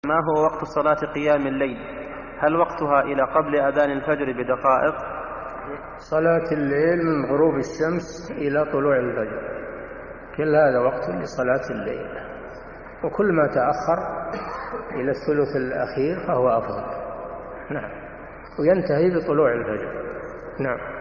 ما هو وقت صلاة قيام الليل؟ هل وقتها إلى قبل أذان الفجر بدقائق؟ صلاة الليل من غروب الشمس إلى طلوع الفجر، كل هذا وقت لصلاة الليل، وكل ما تأخر إلى الثلث الأخير فهو أفضل. نعم، وينتهي بطلوع الفجر. نعم.